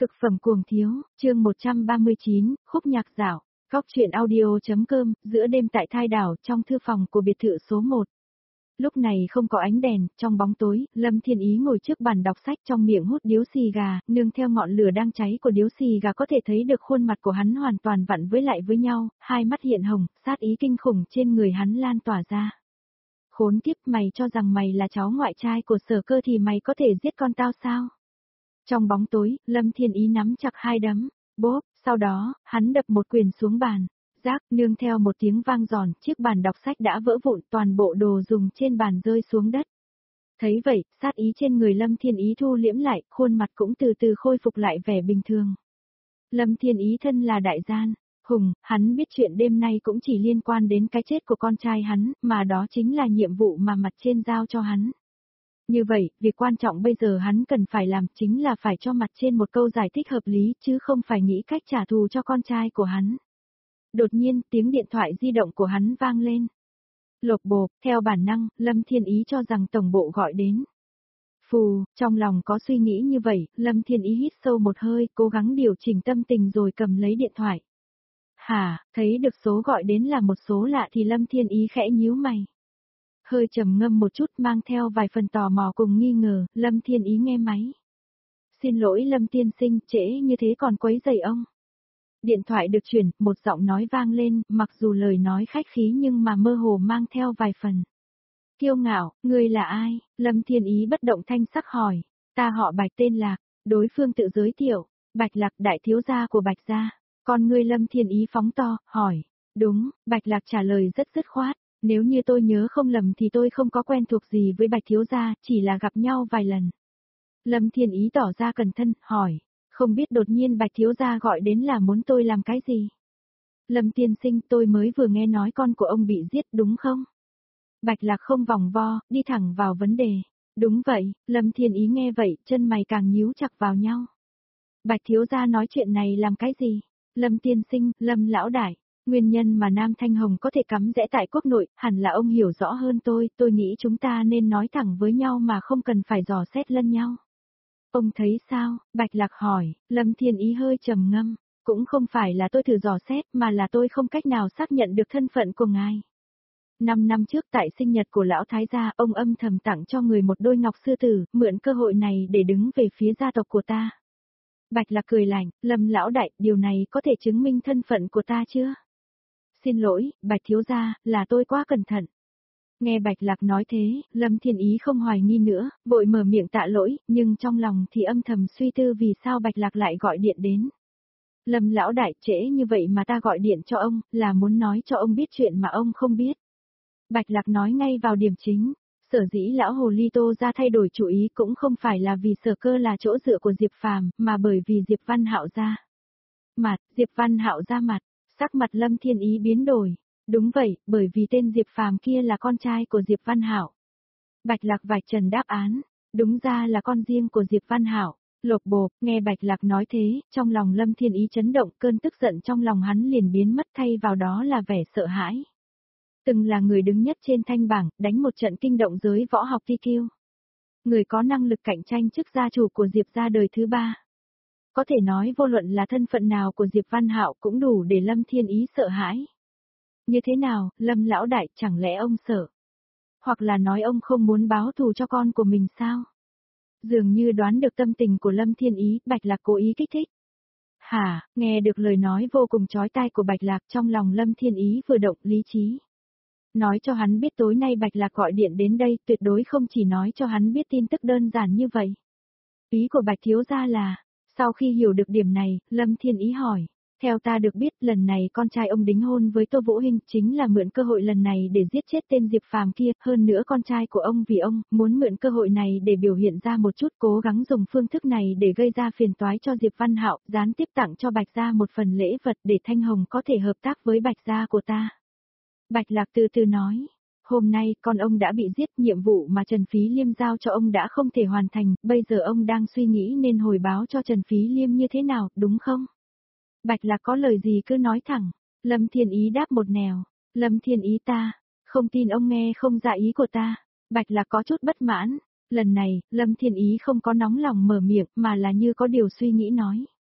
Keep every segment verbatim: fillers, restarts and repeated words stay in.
Cực phẩm cuồng thiếu, chương một trăm ba mươi chín, khúc nhạc dạo, góc truyện audio.com, giữa đêm tại Thai Đảo, trong thư phòng của biệt thự số một. Lúc này không có ánh đèn, trong bóng tối, Lâm Thiên Ý ngồi trước bàn đọc sách trong miệng hút điếu xì gà, nương theo ngọn lửa đang cháy của điếu xì gà có thể thấy được khuôn mặt của hắn hoàn toàn vặn với lại với nhau, hai mắt hiện hồng, sát ý kinh khủng trên người hắn lan tỏa ra. Khốn kiếp, mày cho rằng mày là cháu ngoại trai của Sở Cơ thì mày có thể giết con tao sao? Trong bóng tối, Lâm Thiên Ý nắm chặt hai đấm, bốp, sau đó, hắn đập một quyền xuống bàn. Rác, nương theo một tiếng vang giòn, chiếc bàn đọc sách đã vỡ vụn, toàn bộ đồ dùng trên bàn rơi xuống đất. Thấy vậy, sát ý trên người Lâm Thiên Ý thu liễm lại, khuôn mặt cũng từ từ khôi phục lại vẻ bình thường. Lâm Thiên Ý thân là đại gian, hùng, hắn biết chuyện đêm nay cũng chỉ liên quan đến cái chết của con trai hắn, mà đó chính là nhiệm vụ mà mặt trên giao cho hắn. Như vậy, việc quan trọng bây giờ hắn cần phải làm chính là phải cho mặt trên một câu giải thích hợp lý chứ không phải nghĩ cách trả thù cho con trai của hắn. Đột nhiên, tiếng điện thoại di động của hắn vang lên. Lộp bộp, theo bản năng, Lâm Thiên Ý cho rằng tổng bộ gọi đến. Phù, trong lòng có suy nghĩ như vậy, Lâm Thiên Ý hít sâu một hơi, cố gắng điều chỉnh tâm tình rồi cầm lấy điện thoại. Hả, thấy được số gọi đến là một số lạ thì Lâm Thiên Ý khẽ nhíu mày. Hơi trầm ngâm một chút mang theo vài phần tò mò cùng nghi ngờ, Lâm Thiên Ý nghe máy. Xin lỗi Lâm tiên sinh, trễ như thế còn quấy rầy ông. Điện thoại được chuyển, một giọng nói vang lên, mặc dù lời nói khách khí nhưng mà mơ hồ mang theo vài phần. Kiêu ngạo, ngươi là ai? Lâm Thiên Ý bất động thanh sắc hỏi. Ta họ Bạch tên Lạc, đối phương tự giới thiệu. Bạch Lạc đại thiếu gia của Bạch gia. Còn ngươi Lâm Thiên Ý phóng to, hỏi. Đúng, Bạch Lạc trả lời rất dứt khoát. Nếu như tôi nhớ không lầm thì tôi không có quen thuộc gì với Bạch thiếu gia, chỉ là gặp nhau vài lần. Lâm Thiên Ý tỏ ra cẩn thận, hỏi. Không biết đột nhiên Bạch thiếu gia gọi đến là muốn tôi làm cái gì? Lâm tiên sinh, tôi mới vừa nghe nói con của ông bị giết đúng không? Bạch Lạc không vòng vo, đi thẳng vào vấn đề. Đúng vậy, Lâm Thiên Ý nghe vậy, chân mày càng nhíu chặt vào nhau. Bạch thiếu gia nói chuyện này làm cái gì? Lâm tiên sinh, Lâm lão đại. Nguyên nhân mà Nam Thanh Hồng có thể cắm rẽ tại quốc nội, hẳn là ông hiểu rõ hơn tôi, tôi nghĩ chúng ta nên nói thẳng với nhau mà không cần phải dò xét lẫn nhau. Ông thấy sao? Bạch Lạc hỏi, Lâm Thiên Ý hơi trầm ngâm, cũng không phải là tôi thử dò xét mà là tôi không cách nào xác nhận được thân phận của ngài. Năm năm trước tại sinh nhật của lão thái gia, ông âm thầm tặng cho người một đôi ngọc sư tử, mượn cơ hội này để đứng về phía gia tộc của ta. Bạch Lạc cười lạnh, Lâm lão đại, điều này có thể chứng minh thân phận của ta chưa? Xin lỗi, Bạch thiếu gia, là tôi quá cẩn thận. Nghe Bạch Lạc nói thế, Lâm Thiên Ý không hoài nghi nữa, vội mở miệng tạ lỗi, nhưng trong lòng thì âm thầm suy tư vì sao Bạch Lạc lại gọi điện đến. Lâm lão đại, trễ như vậy mà ta gọi điện cho ông, là muốn nói cho ông biết chuyện mà ông không biết. Bạch Lạc nói ngay vào điểm chính, sở dĩ lão hồ ly Tô ra thay đổi chủ ý cũng không phải là vì Sở Cơ là chỗ dựa của Diệp Phàm, mà bởi vì Diệp Văn Hạo ra. Mặt, Diệp Văn Hạo ra mặt, sắc mặt Lâm Thiên Ý biến đổi. Đúng vậy, bởi vì tên Diệp Phàm kia là con trai của Diệp Văn Hạo. Bạch Lạc vạch trần đáp án, đúng ra là con riêng của Diệp Văn Hạo. Lộp bộp, nghe Bạch Lạc nói thế, trong lòng Lâm Thiên Ý chấn động, cơn tức giận trong lòng hắn liền biến mất, thay vào đó là vẻ sợ hãi. Từng là người đứng nhất trên thanh bảng, đánh một trận kinh động giới võ học ti kiu. Người có năng lực cạnh tranh chức gia chủ của Diệp gia đời thứ ba. Có thể nói vô luận là thân phận nào của Diệp Văn Hạo cũng đủ để Lâm Thiên Ý sợ hãi. Như thế nào, Lâm lão đại, chẳng lẽ ông sợ? Hoặc là nói ông không muốn báo thù cho con của mình sao? Dường như đoán được tâm tình của Lâm Thiên Ý, Bạch Lạc cố ý kích thích. Hả, nghe được lời nói vô cùng chói tai của Bạch Lạc, trong lòng Lâm Thiên Ý vừa động lý trí. Nói cho hắn biết tối nay Bạch Lạc gọi điện đến đây, tuyệt đối không chỉ nói cho hắn biết tin tức đơn giản như vậy. Ý của Bạch thiếu gia là, sau khi hiểu được điểm này, Lâm Thiên Ý hỏi. Theo ta được biết, lần này con trai ông đính hôn với Tô Vũ Hinh chính là mượn cơ hội lần này để giết chết tên Diệp Phàm kia, hơn nữa con trai của ông vì ông muốn mượn cơ hội này để biểu hiện ra một chút, cố gắng dùng phương thức này để gây ra phiền toái cho Diệp Văn Hạo, gián tiếp tặng cho Bạch gia một phần lễ vật để Thanh Hồng có thể hợp tác với Bạch gia của ta. Bạch Lạc từ từ nói, hôm nay con ông đã bị giết, nhiệm vụ mà Trần Phí Liêm giao cho ông đã không thể hoàn thành, bây giờ ông đang suy nghĩ nên hồi báo cho Trần Phí Liêm như thế nào, đúng không? Bạch Lạc có lời gì cứ nói thẳng. Lâm Thiên Ý đáp một nẻo. Lâm Thiên Ý ta, không tin ông nghe không ra ý của ta. Bạch Lạc có chút bất mãn. Lần này, Lâm Thiên Ý không có nóng lòng mở miệng mà là như có điều suy nghĩ nói.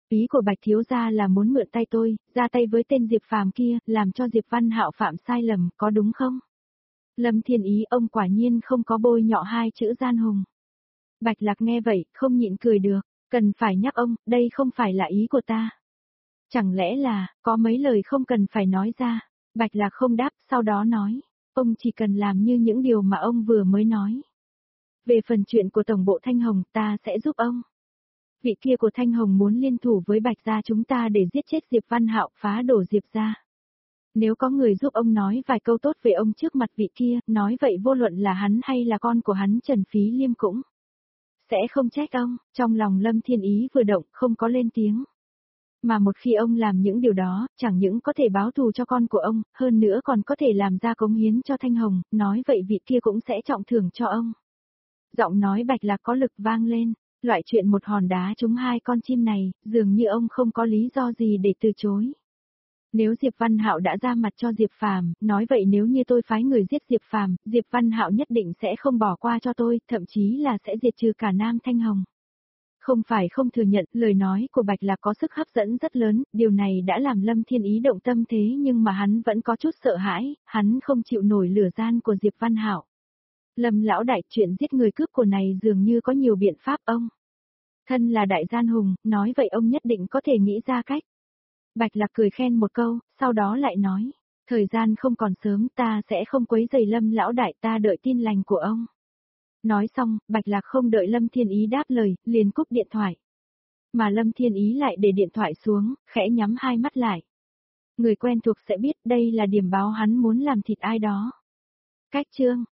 Ý của Bạch thiếu gia là muốn mượn tay tôi, ra tay với tên Diệp Phàm kia, làm cho Diệp Văn Hạo phạm sai lầm, có đúng không? Lâm Thiên Ý, ông quả nhiên không có bôi nhọ hai chữ gian hùng. Bạch Lạc nghe vậy, không nhịn cười được, cần phải nhắc ông, đây không phải là ý của ta. Chẳng lẽ là, có mấy lời không cần phải nói ra. Bạch Lạc không đáp, sau đó nói, ông chỉ cần làm như những điều mà ông vừa mới nói. Về phần chuyện của Tổng bộ Thanh Hồng, ta sẽ giúp ông. Vị kia của Thanh Hồng muốn liên thủ với Bạch gia chúng ta để giết chết Diệp Văn Hạo, phá đổ Diệp gia. Nếu có người giúp ông nói vài câu tốt về ông trước mặt vị kia, nói vậy vô luận là hắn hay là con của hắn Trần Phí Liêm cũng sẽ không trách ông. Trong lòng Lâm Thiên Ý vừa động, không có lên tiếng. Mà một khi ông làm những điều đó, chẳng những có thể báo thù cho con của ông, hơn nữa còn có thể làm ra cống hiến cho Thanh Hồng, nói vậy vị kia cũng sẽ trọng thưởng cho ông. Giọng nói Bạch Lạc có lực vang lên, loại chuyện một hòn đá trúng hai con chim này, dường như ông không có lý do gì để từ chối. Nếu Diệp Văn Hạo đã ra mặt cho Diệp Phàm, nói vậy nếu như tôi phái người giết Diệp Phàm, Diệp Văn Hạo nhất định sẽ không bỏ qua cho tôi, thậm chí là sẽ diệt trừ cả Nam Thanh Hồng. Không phải không thừa nhận, lời nói của Bạch Lạc có sức hấp dẫn rất lớn, điều này đã làm Lâm Thiên Ý động tâm thế nhưng mà hắn vẫn có chút sợ hãi, hắn không chịu nổi lửa gian của Diệp Văn Hạo. Lâm lão đại, chuyện giết người cướp của này dường như có nhiều biện pháp ông. Thân là đại gian hùng, nói vậy ông nhất định có thể nghĩ ra cách. Bạch Lạc cười khen một câu, sau đó lại nói, thời gian không còn sớm, ta sẽ không quấy rầy Lâm lão đại, ta đợi tin lành của ông. Nói xong, Bạch Lạc không đợi Lâm Thiên Ý đáp lời, liền cúp điện thoại. Mà Lâm Thiên Ý lại để điện thoại xuống, khẽ nhắm hai mắt lại. Người quen thuộc sẽ biết đây là điểm báo hắn muốn làm thịt ai đó. Cách chương